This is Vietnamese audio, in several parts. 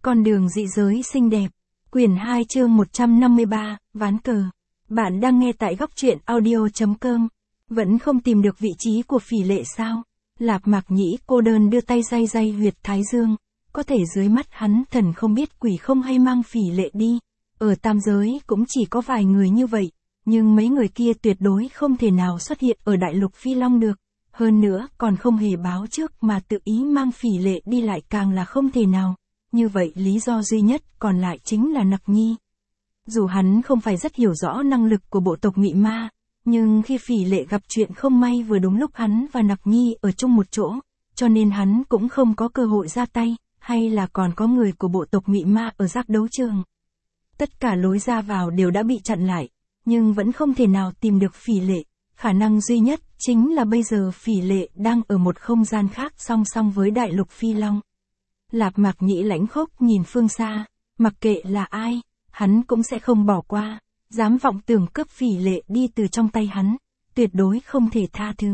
Con đường dị giới xinh đẹp. Quyển 2 chương 153, ván cờ. Bạn đang nghe tại góc truyện audio.com. Vẫn không tìm được vị trí của Phỉ Lệ sao? Lạp Mạc Nhĩ cô đơn đưa tay day day huyệt thái dương. Có thể dưới mắt hắn thần không biết quỷ không hay mang Phỉ Lệ đi. Ở tam giới cũng chỉ có vài người như vậy. Nhưng mấy người kia tuyệt đối không thể nào xuất hiện ở đại lục Phi Long được. Hơn nữa còn không hề báo trước mà tự ý mang Phỉ Lệ đi lại càng là không thể nào. Như vậy lý do duy nhất còn lại chính là Nặc Nhi. Dù hắn không phải rất hiểu rõ năng lực của bộ tộc Mị Ma, nhưng khi Phỉ Lệ gặp chuyện không may vừa đúng lúc hắn và Nặc Nhi ở chung một chỗ, cho nên hắn cũng không có cơ hội ra tay, hay là còn có người của bộ tộc Mị Ma ở giác đấu trường. Tất cả lối ra vào đều đã bị chặn lại, nhưng vẫn không thể nào tìm được Phỉ Lệ. Khả năng duy nhất chính là bây giờ Phỉ Lệ đang ở một không gian khác song song với đại lục Phi Long. Lạp Mạc Nhĩ lãnh khốc nhìn phương xa, mặc kệ là ai, hắn cũng sẽ không bỏ qua, dám vọng tưởng cướp Phỉ Lệ đi từ trong tay hắn, tuyệt đối không thể tha thứ.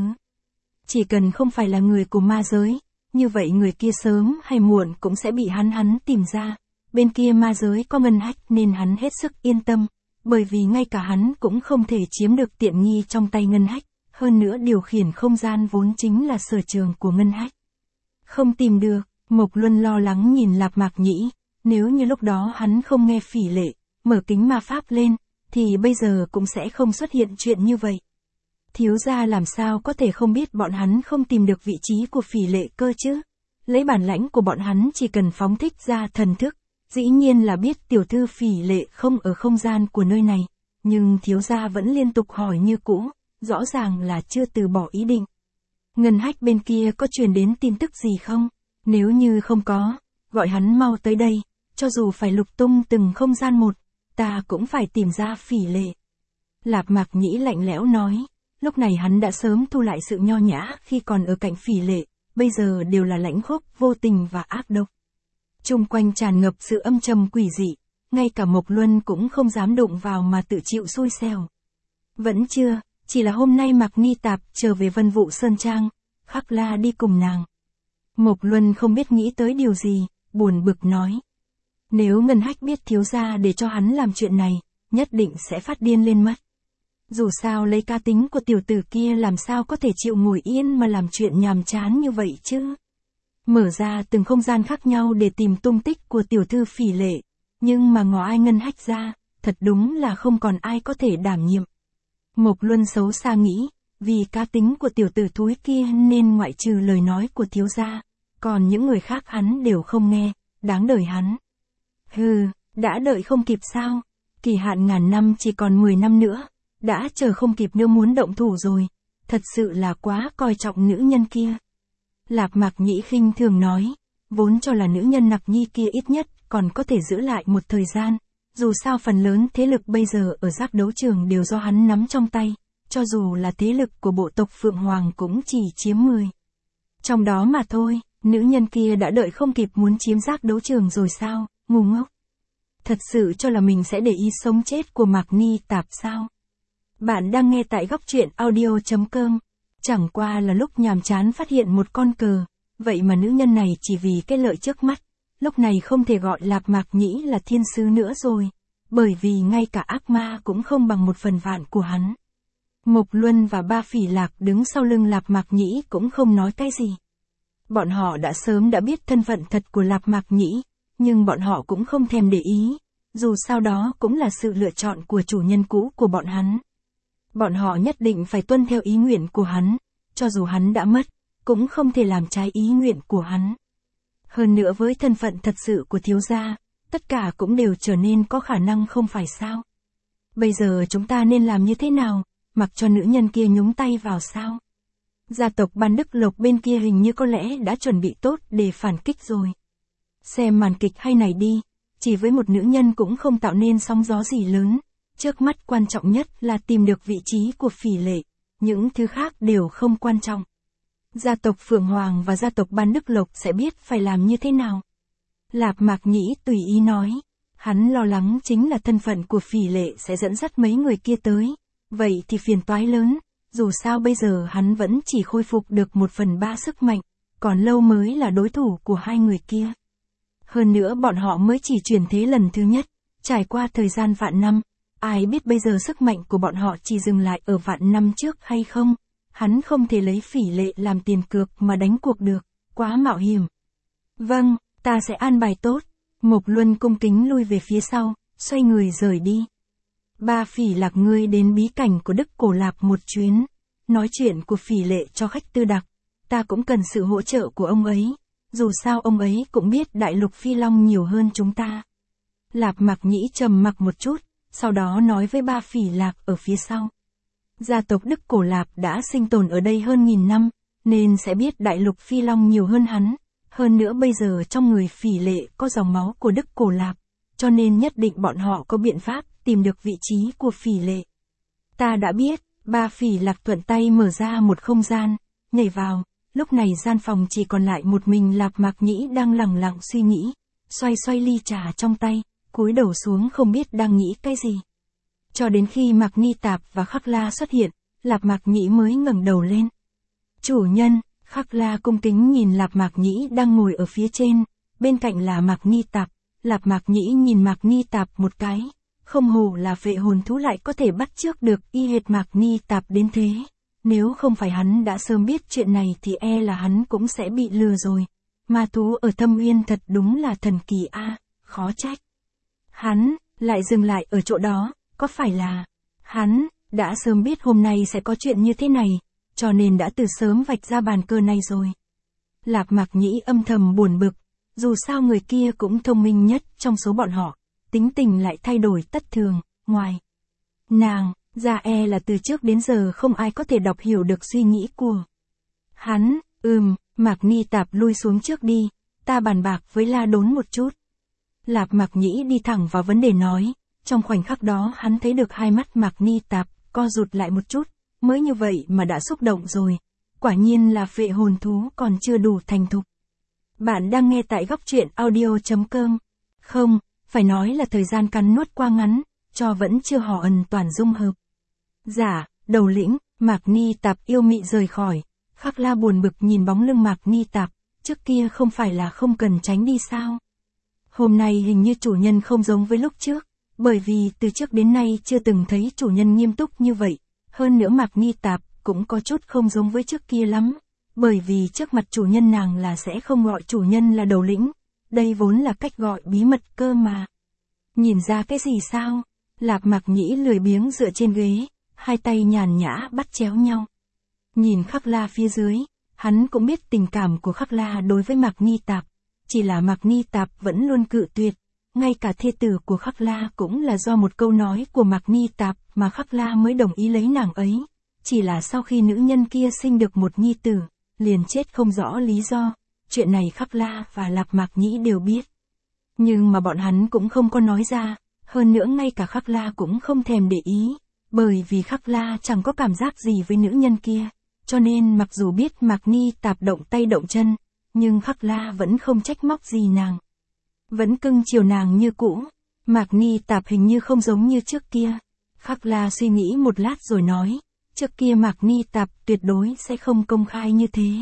Chỉ cần không phải là người của ma giới, như vậy người kia sớm hay muộn cũng sẽ bị hắn tìm ra. Bên kia ma giới có Ngân Hách nên hắn hết sức yên tâm, bởi vì ngay cả hắn cũng không thể chiếm được tiện nghi trong tay Ngân Hách, hơn nữa điều khiển không gian vốn chính là sở trường của Ngân Hách. Không tìm được. Mộc Luân lo lắng nhìn Lạp Mạc Nhĩ, nếu như lúc đó hắn không nghe Phỉ Lệ, mở kính ma pháp lên, thì bây giờ cũng sẽ không xuất hiện chuyện như vậy. Thiếu gia làm sao có thể không biết bọn hắn không tìm được vị trí của Phỉ Lệ cơ chứ? Lấy bản lãnh của bọn hắn chỉ cần phóng thích ra thần thức, dĩ nhiên là biết tiểu thư Phỉ Lệ không ở không gian của nơi này, nhưng thiếu gia vẫn liên tục hỏi như cũ, rõ ràng là chưa từ bỏ ý định. Ngân Hách bên kia có truyền đến tin tức gì không? Nếu như không có, gọi hắn mau tới đây, cho dù phải lục tung từng không gian một, ta cũng phải tìm ra Phỉ Lệ. Lạp Mạc Nhĩ lạnh lẽo nói, lúc này hắn đã sớm thu lại sự nho nhã khi còn ở cạnh Phỉ Lệ, bây giờ đều là lãnh khốc, vô tình và ác độc. Chung quanh tràn ngập sự âm trầm quỷ dị, ngay cả Mộc Luân cũng không dám đụng vào mà tự chịu xui xẻo. Vẫn chưa, chỉ là hôm nay Mạc Nghi Tạp trở về Vân Vụ Sơn Trang, Khắc La đi cùng nàng. Mộc Luân không biết nghĩ tới điều gì, buồn bực nói. Nếu Ngân Hách biết thiếu gia để cho hắn làm chuyện này, nhất định sẽ phát điên lên mất. Dù sao lấy cá tính của tiểu tử kia làm sao có thể chịu ngồi yên mà làm chuyện nhàm chán như vậy chứ. Mở ra từng không gian khác nhau để tìm tung tích của tiểu thư Phỉ Lệ, nhưng mà ngó ai Ngân Hách ra, thật đúng là không còn ai có thể đảm nhiệm. Mộc Luân xấu xa nghĩ, vì cá tính của tiểu tử thúi kia nên ngoại trừ lời nói của thiếu gia, còn những người khác hắn đều không nghe, đáng đời hắn. Hừ, đã đợi không kịp sao? Kỳ hạn ngàn năm chỉ còn 10 năm nữa, đã chờ không kịp nữa muốn động thủ rồi, thật sự là quá coi trọng nữ nhân kia. Lạp Mạc Nhĩ khinh thường nói, vốn cho là nữ nhân Nặc Nhi kia ít nhất còn có thể giữ lại một thời gian, dù sao phần lớn thế lực bây giờ ở giác đấu trường đều do hắn nắm trong tay, cho dù là thế lực của bộ tộc Phượng Hoàng cũng chỉ chiếm 10. Trong đó mà thôi. Nữ nhân kia đã đợi không kịp muốn chiếm giác đấu trường rồi sao, ngu ngốc. Thật sự cho là mình sẽ để ý sống chết của Mạc Nghi Tạp sao? Bạn đang nghe tại góc truyện audio.com. Chẳng qua là lúc nhàm chán phát hiện một con cờ, vậy mà nữ nhân này chỉ vì cái lợi trước mắt, lúc này không thể gọi Lạp Mạc Nhĩ là thiên sứ nữa rồi, bởi vì ngay cả ác ma cũng không bằng 1/1000 của hắn. Mộc Luân và Ba Phỉ Lạc đứng sau lưng Lạp Mạc Nhĩ cũng không nói cái gì. Bọn họ đã sớm đã biết thân phận thật của Lạp Mạc Nhĩ, nhưng bọn họ cũng không thèm để ý, dù sao đó cũng là sự lựa chọn của chủ nhân cũ của bọn hắn. Bọn họ nhất định phải tuân theo ý nguyện của hắn, cho dù hắn đã mất, cũng không thể làm trái ý nguyện của hắn. Hơn nữa với thân phận thật sự của thiếu gia, tất cả cũng đều trở nên có khả năng không phải sao. Bây giờ chúng ta nên làm như thế nào, mặc cho nữ nhân kia nhúng tay vào sao? Gia tộc Ban Đức Lộc bên kia hình như có lẽ đã chuẩn bị tốt để phản kích rồi. Xem màn kịch hay này đi, chỉ với một nữ nhân cũng không tạo nên sóng gió gì lớn, trước mắt quan trọng nhất là tìm được vị trí của Phỉ Lệ, những thứ khác đều không quan trọng. Gia tộc Phượng Hoàng và gia tộc Ban Đức Lộc sẽ biết phải làm như thế nào. Lạp Mạc Nhĩ tùy ý nói, hắn lo lắng chính là thân phận của Phỉ Lệ sẽ dẫn dắt mấy người kia tới, vậy thì phiền toái lớn. Dù sao bây giờ hắn vẫn chỉ khôi phục được 1/3 sức mạnh, còn lâu mới là đối thủ của hai người kia. Hơn nữa bọn họ mới chỉ chuyển thế lần thứ nhất, trải qua thời gian vạn năm, ai biết bây giờ sức mạnh của bọn họ chỉ dừng lại ở vạn năm trước hay không, hắn không thể lấy Phỉ Lệ làm tiền cược mà đánh cuộc được, quá mạo hiểm. Vâng, ta sẽ an bài tốt. Mộc Luân cung kính lui về phía sau, xoay người rời đi. Ba Phỉ Lạc ngươi đến bí cảnh của Đức Cổ Lạp một chuyến, nói chuyện của Phỉ Lệ cho khách tư đặc, ta cũng cần sự hỗ trợ của ông ấy, dù sao ông ấy cũng biết đại lục Phi Long nhiều hơn chúng ta. Lạp Mạc Nhĩ trầm mặc một chút, sau đó nói với ba Phỉ Lạc ở phía sau. Gia tộc Đức Cổ Lạp đã sinh tồn ở đây hơn 1000 năm, nên sẽ biết đại lục Phi Long nhiều hơn hắn. Hơn nữa bây giờ trong người Phỉ Lệ có dòng máu của Đức Cổ Lạp, cho nên nhất định bọn họ có biện pháp tìm được vị trí của Phỉ Lệ. Ta đã biết, ba Phỉ Lạc thuận tay mở ra một không gian, nhảy vào, lúc này gian phòng chỉ còn lại một mình Lạp Mạc Nhĩ đang lẳng lặng suy nghĩ, xoay xoay ly trà trong tay, cúi đầu xuống không biết đang nghĩ cái gì. Cho đến khi Mạc Ni Tạp và Khắc La xuất hiện, Lạp Mạc Nhĩ mới ngẩng đầu lên. Chủ nhân, Khắc La cung kính nhìn Lạp Mạc Nhĩ đang ngồi ở phía trên, bên cạnh là Mạc Ni Tạp. Lạp Mạc Nhĩ nhìn Mạc Ni Tạp một cái, không hổ là phệ hồn thú lại có thể bắt chước được y hệt Mạc Ni Tạp đến thế. Nếu không phải hắn đã sớm biết chuyện này thì e là hắn cũng sẽ bị lừa rồi. Ma thú ở Thâm Uyên thật đúng là thần kỳ a, khó trách. Hắn lại dừng lại ở chỗ đó, có phải là hắn đã sớm biết hôm nay sẽ có chuyện như thế này, cho nên đã từ sớm vạch ra bàn cờ này rồi. Lạp Mạc Nhĩ âm thầm buồn bực, dù sao người kia cũng thông minh nhất trong số bọn họ, tính tình lại thay đổi tất thường, ngoài nàng, ra e là từ trước đến giờ không ai có thể đọc hiểu được suy nghĩ của hắn. Mạc Ni Tạp lui xuống trước đi, ta bàn bạc với La Đốn một chút. Lạp Mạc Nhĩ đi thẳng vào vấn đề nói, trong khoảnh khắc đó hắn thấy được hai mắt Mạc Ni Tạp co rụt lại một chút, mới như vậy mà đã xúc động rồi, quả nhiên là phệ hồn thú còn chưa đủ thành thục. Bạn đang nghe tại góc truyện audio.com. Không, phải nói là thời gian cắn nuốt qua ngắn, cho vẫn chưa hoàn toàn dung hợp. Dạ, đầu lĩnh, Mạc Ni Tạp yêu mị rời khỏi. Khắc La buồn bực nhìn bóng lưng Mạc Ni Tạp, trước kia không phải là không cần tránh đi sao? Hôm nay hình như chủ nhân không giống với lúc trước, bởi vì từ trước đến nay chưa từng thấy chủ nhân nghiêm túc như vậy. Hơn nữa Mạc Ni Tạp cũng có chút không giống với trước kia lắm, bởi vì trước mặt chủ nhân nàng là sẽ không gọi chủ nhân là đầu lĩnh, đây vốn là cách gọi bí mật cơ mà. Nhìn ra cái gì sao? Lạp Mạc Nhĩ lười biếng dựa trên ghế, hai tay nhàn nhã bắt chéo nhau. Nhìn Khắc La phía dưới, hắn cũng biết tình cảm của Khắc La đối với Mạc Ni Tạp, chỉ là Mạc Ni Tạp vẫn luôn cự tuyệt, ngay cả thê tử của Khắc La cũng là do một câu nói của Mạc Ni Tạp mà Khắc La mới đồng ý lấy nàng ấy, chỉ là sau khi nữ nhân kia sinh được một nhi tử, liền chết không rõ lý do, chuyện này Khắc La và Lạp Mạc Nhĩ đều biết. Nhưng mà bọn hắn cũng không có nói ra, hơn nữa ngay cả Khắc La cũng không thèm để ý, bởi vì Khắc La chẳng có cảm giác gì với nữ nhân kia, cho nên mặc dù biết Mạc Ni Tạp động tay động chân, nhưng Khắc La vẫn không trách móc gì nàng. Vẫn cưng chiều nàng như cũ, Mạc Ni Tạp hình như không giống như trước kia. Khắc La suy nghĩ một lát rồi nói, trước kia Mạc Ni Tạp tuyệt đối sẽ không công khai như thế.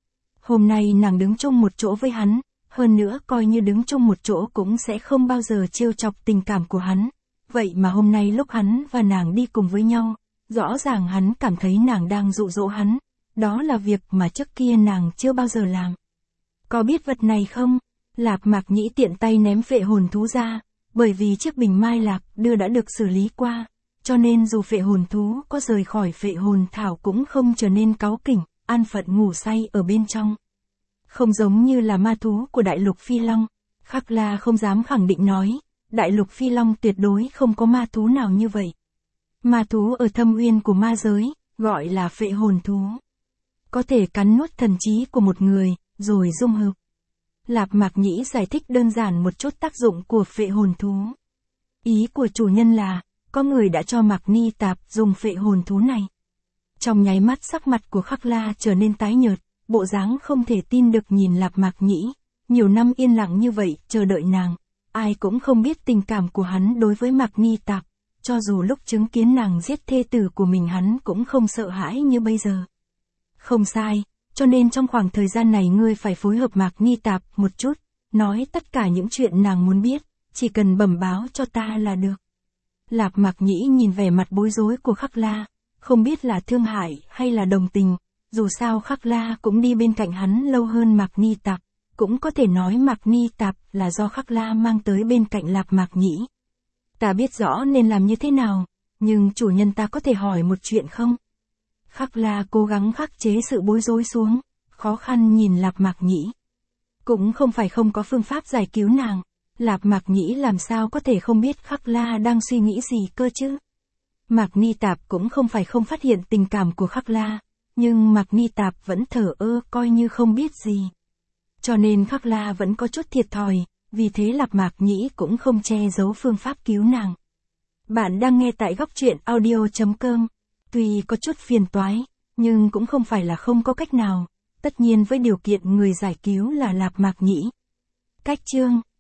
Hôm nay nàng đứng chung một chỗ với hắn, hơn nữa coi như đứng chung một chỗ cũng sẽ không bao giờ trêu chọc tình cảm của hắn. Vậy mà hôm nay lúc hắn và nàng đi cùng với nhau, rõ ràng hắn cảm thấy nàng đang dụ dỗ hắn, đó là việc mà trước kia nàng chưa bao giờ làm. Có biết vật này không? Lạp Mạc Nhĩ tiện tay ném phệ hồn thú ra, bởi vì chiếc bình mai lạc đưa đã được xử lý qua, cho nên dù phệ hồn thú có rời khỏi phệ hồn thảo cũng không trở nên cáu kỉnh, an phận ngủ say ở bên trong. Không giống như là ma thú của đại lục Phi Long, Khắc La không dám khẳng định nói, đại lục Phi Long tuyệt đối không có ma thú nào như vậy. Ma thú ở Thâm Uyên của ma giới, gọi là phệ hồn thú. Có thể cắn nuốt thần trí của một người, rồi dung hợp. Lạp Mạc Nhĩ giải thích đơn giản một chút tác dụng của phệ hồn thú. Ý của chủ nhân là, có người đã cho Mạc Ni Tạp dùng phệ hồn thú này. Trong nháy mắt sắc mặt của Khắc La trở nên tái nhợt, bộ dáng không thể tin được nhìn Lạp Mạc Nhĩ, nhiều năm yên lặng như vậy chờ đợi nàng, ai cũng không biết tình cảm của hắn đối với Mạc Ni Tạp, cho dù lúc chứng kiến nàng giết thê tử của mình hắn cũng không sợ hãi như bây giờ. Không sai, cho nên trong khoảng thời gian này ngươi phải phối hợp Mạc Ni Tạp một chút, nói tất cả những chuyện nàng muốn biết, chỉ cần bẩm báo cho ta là được. Lạp Mạc Nhĩ nhìn vẻ mặt bối rối của Khắc La, không biết là thương hại hay là đồng tình, dù sao Khắc La cũng đi bên cạnh hắn lâu hơn Mạc Ni Tạp, cũng có thể nói Mạc Ni Tạp là do Khắc La mang tới bên cạnh Lạp Mạc Nhĩ. Ta biết rõ nên làm như thế nào, nhưng chủ nhân ta có thể hỏi một chuyện không? Khắc La cố gắng khắc chế sự bối rối xuống, khó khăn nhìn Lạp Mạc Nhĩ. Cũng không phải không có phương pháp giải cứu nàng, Lạp Mạc Nhĩ làm sao có thể không biết Khắc La đang suy nghĩ gì cơ chứ? Mạc Ni Tạp cũng không phải không phát hiện tình cảm của Khắc La, nhưng Mạc Ni Tạp vẫn thờ ơ coi như không biết gì. Cho nên Khắc La vẫn có chút thiệt thòi, vì thế Lạp Mạc Nhĩ cũng không che giấu phương pháp cứu nàng. Bạn đang nghe tại góc truyện audio.com. Tuy có chút phiền toái, nhưng cũng không phải là không có cách nào, tất nhiên với điều kiện người giải cứu là Lạp Mạc Nhĩ. Cách chương